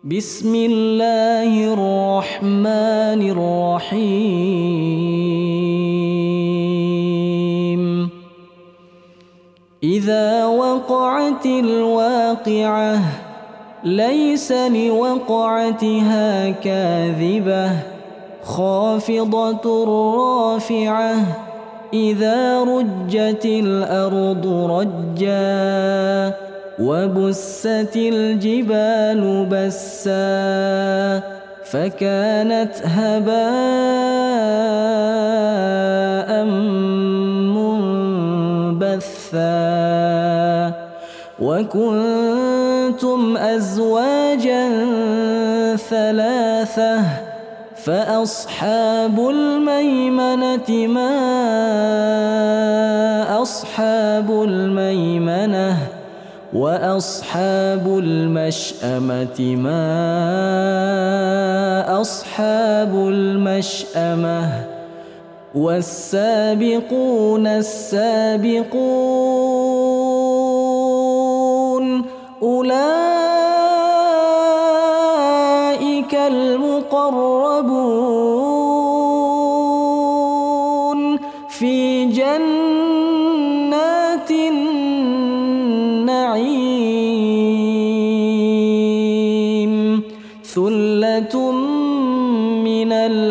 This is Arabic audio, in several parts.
بسم الله الرحمن الرحيم إذا وقعت الواقعة ليس لوقعتها كاذبة خافضة رافعة إذا رجت الأرض رجا وبست الجبال بسا فكانت هباء منبثا وكنتم أزواجا ثلاثة فأصحاب الميمنة ما أصحاب الميمنة وأصحاب المشأمة ما أصحاب المشأمة والسابقون السابقون أولئك المقربون في جنات النعيم ثلة من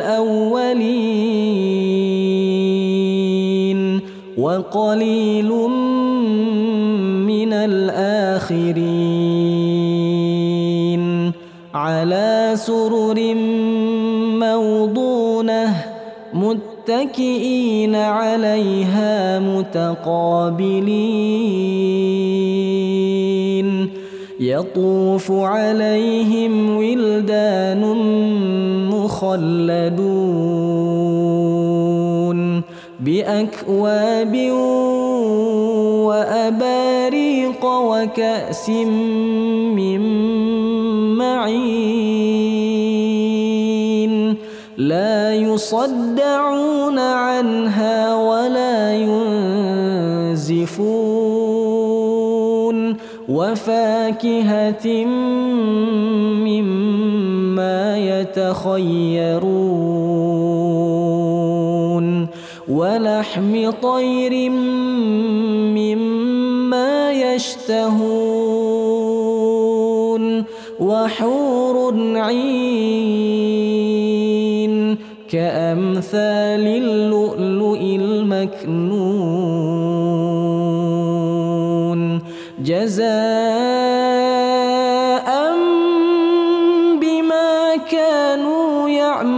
الأولين وقليل من الآخرين على سرر موضونة متكئين عليها متقابلين يطوف عليهم ولدان مخلدون بأكواب وأباريق وكأس من معين لا يصدعون عنها ولا ينزفون وفاكهة مما يتخيرون ولحم طير مما يشتهون وحور عين كأمثال اللؤلؤ المكنون جزاء بما كانوا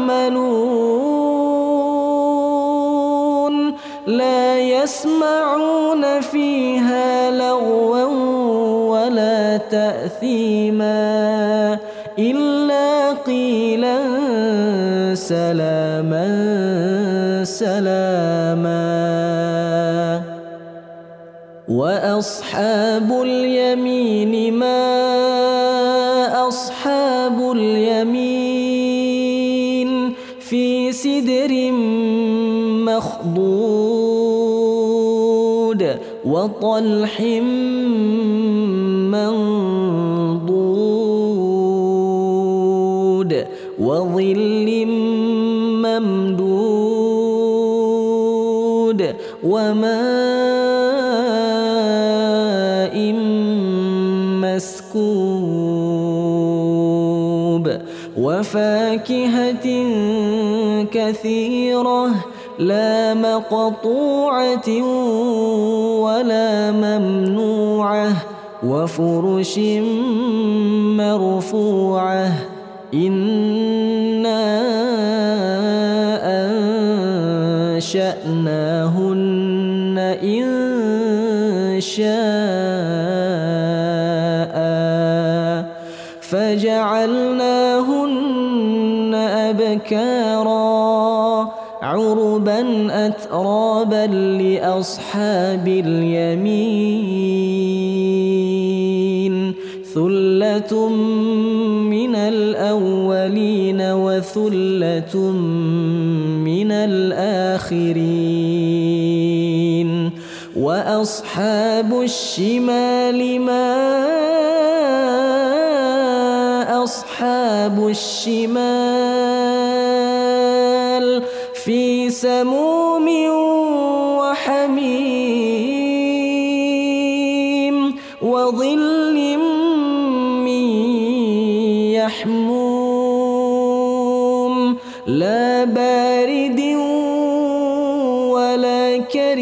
يعملون لا يسمعون فيها لغوا ولا تأثيما إلا قيلا سلاما سلاما وأصحاب اليمين ما أصحاب اليمين في سدر مخضود وطلح منضود وظل ممدود وماء مسكوب وفاكهة كثيرة لا مقطوعة ولا ممنوعة وفرش مرفوعة إنا أنشأناهن إن شاء فجعلناهن أبكارا عربا أترابا لأصحاب اليمين ثلة من الأولين وثلة من الآخرين وأصحاب الشمال ما أصحاب الشمال في سموم وحميم وظل من يحموم لا بارد ولا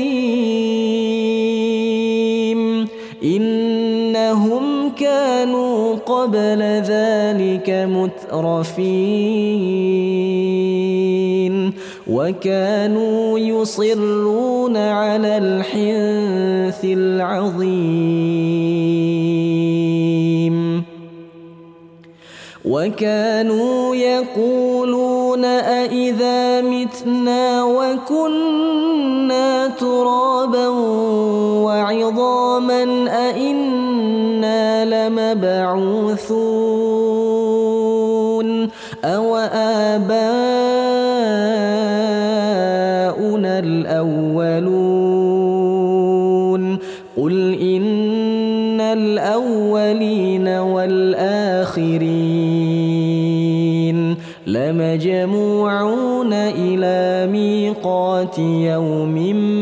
كريم إنهم كانوا قبل ذلك مترفين وكانوا يصرون على الحنث العظيم وكانوا يقولون أإذا متنا وكنا ترابا وعظاما أإنا لمبعوثون أو آباؤنا الأولون قل إن الأولين والآخرين لمجموعون إلى ميقات يوم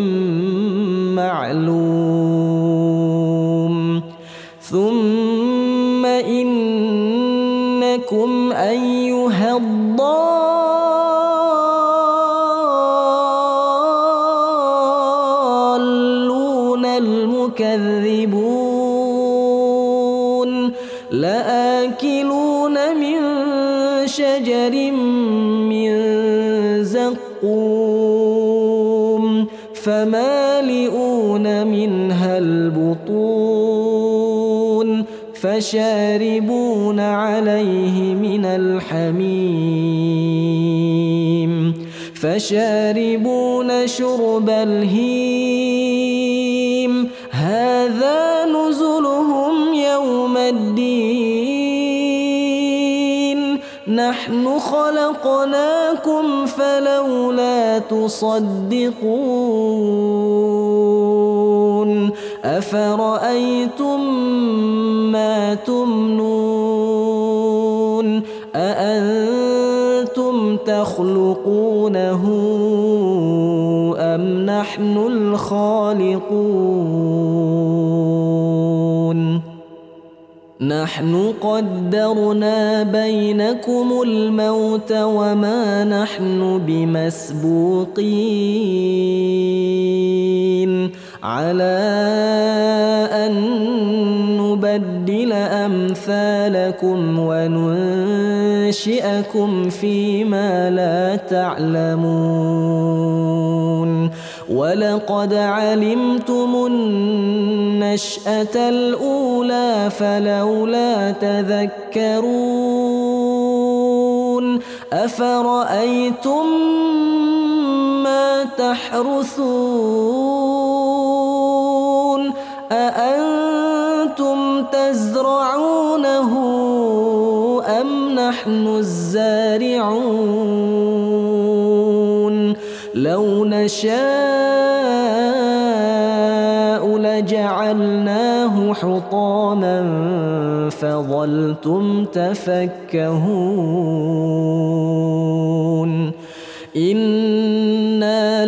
معلوم ثم إنكم أيها الضالون المكذبون لآكلون من شجر من زقوم فمالئون منها البطون فشاربون عليه من الحميم فشاربون شرب الهيم هذا نزلهم يوم الدين نحن خلقناكم فلولا تصدقون أفرأيتم ما تمنون أأنتم تخلقونه أم نحن الخالقون نحن قدرنا بينكم الموت وما نحن بمسبوقين على أن نبدل أمثالكم وننشئكم فيما لا تعلمون ولقد علمتم النشأة الأولى فلولا تذكرون أفرأيتم ما تحرثون أأنتم تزرعونه أم نحن الزارعون لو نشاء لجعلناه حطاما فظلتم تفكهون إنا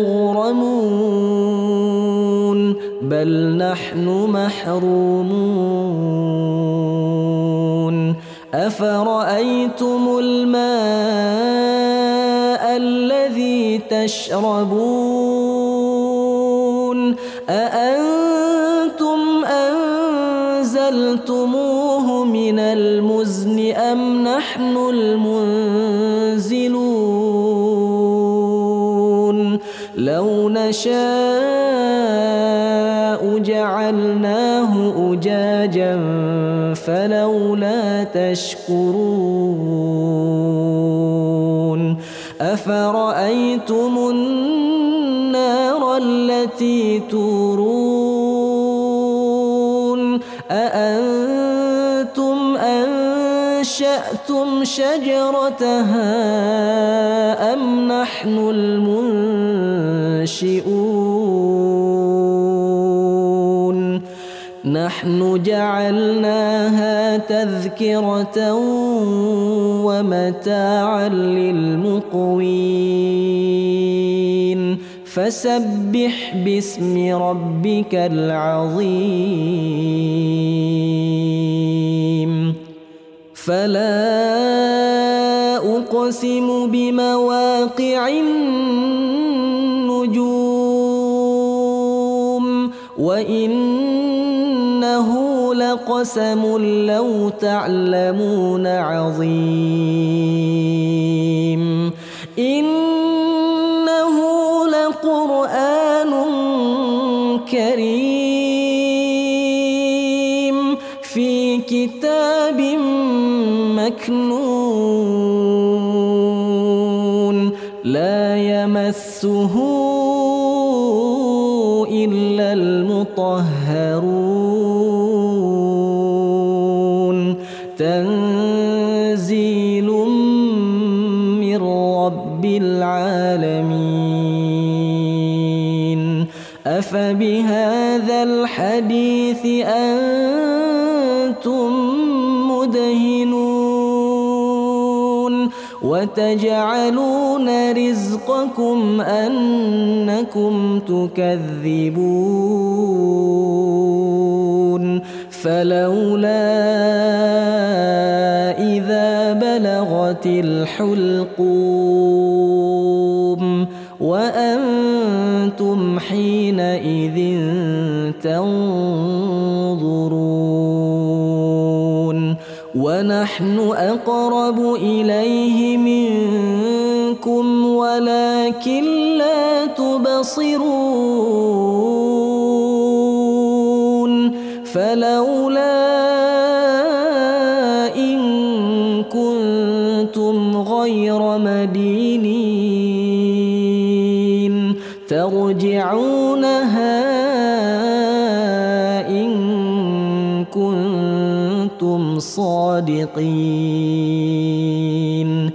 لمغرمون بل نحن محرومون أفرأيتم الماء الذي تشربون أأنتم أنزلتموه من المزن أم نحن المنزلون لو نشاء جعلناه أجاجا فلولا تشكرون أفرأيتم النار التي تورون أأنتم أنشأتم شجرتها أم نحن المنشئون نحن جعلناها تذكرة ومتاعا للمقوين فسبح باسم ربك العظيم فلا أقسم بمواقع النجوم وإنه لقسم لو تعلمون عظيم إنه لقرآن كريم في كتاب مكنون لا يمسه إلا المطهرون تنزيل من رب العالمين أفبهذا الحديث أنتم مدهنون وتجعلون رزقكم أنكم تكذبون فلولا إذا بلغت الحلقوم وأنتم حينئذ تنظرون ونحن أقرب إليه منكم ولكن لا تبصرون فلولا إن كنتم غير مدينين ترجعونها إن كنتم صادقين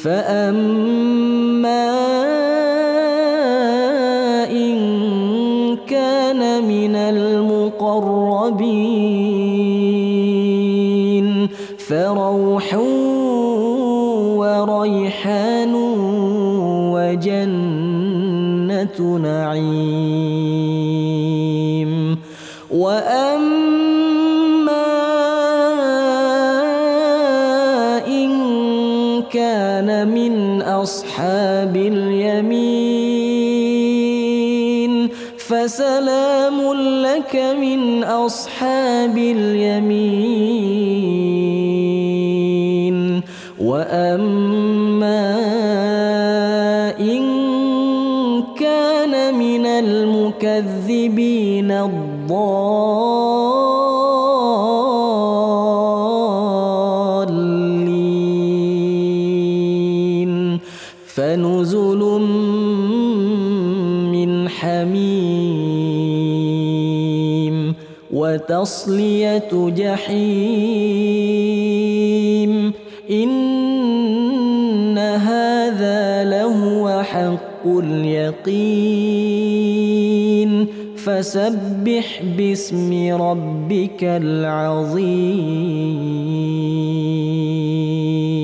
فأما إن كان من المقربين فروح وريحان وجنة نعيم وأما إن كان من أصحاب اليمين فسلام لك من أصحاب اليمين وأما إن كان من المكذبين الضالين فنزل من حميم وتصلية جحيم إن هذا لهو حق اليقين فسبح باسم ربك العظيم.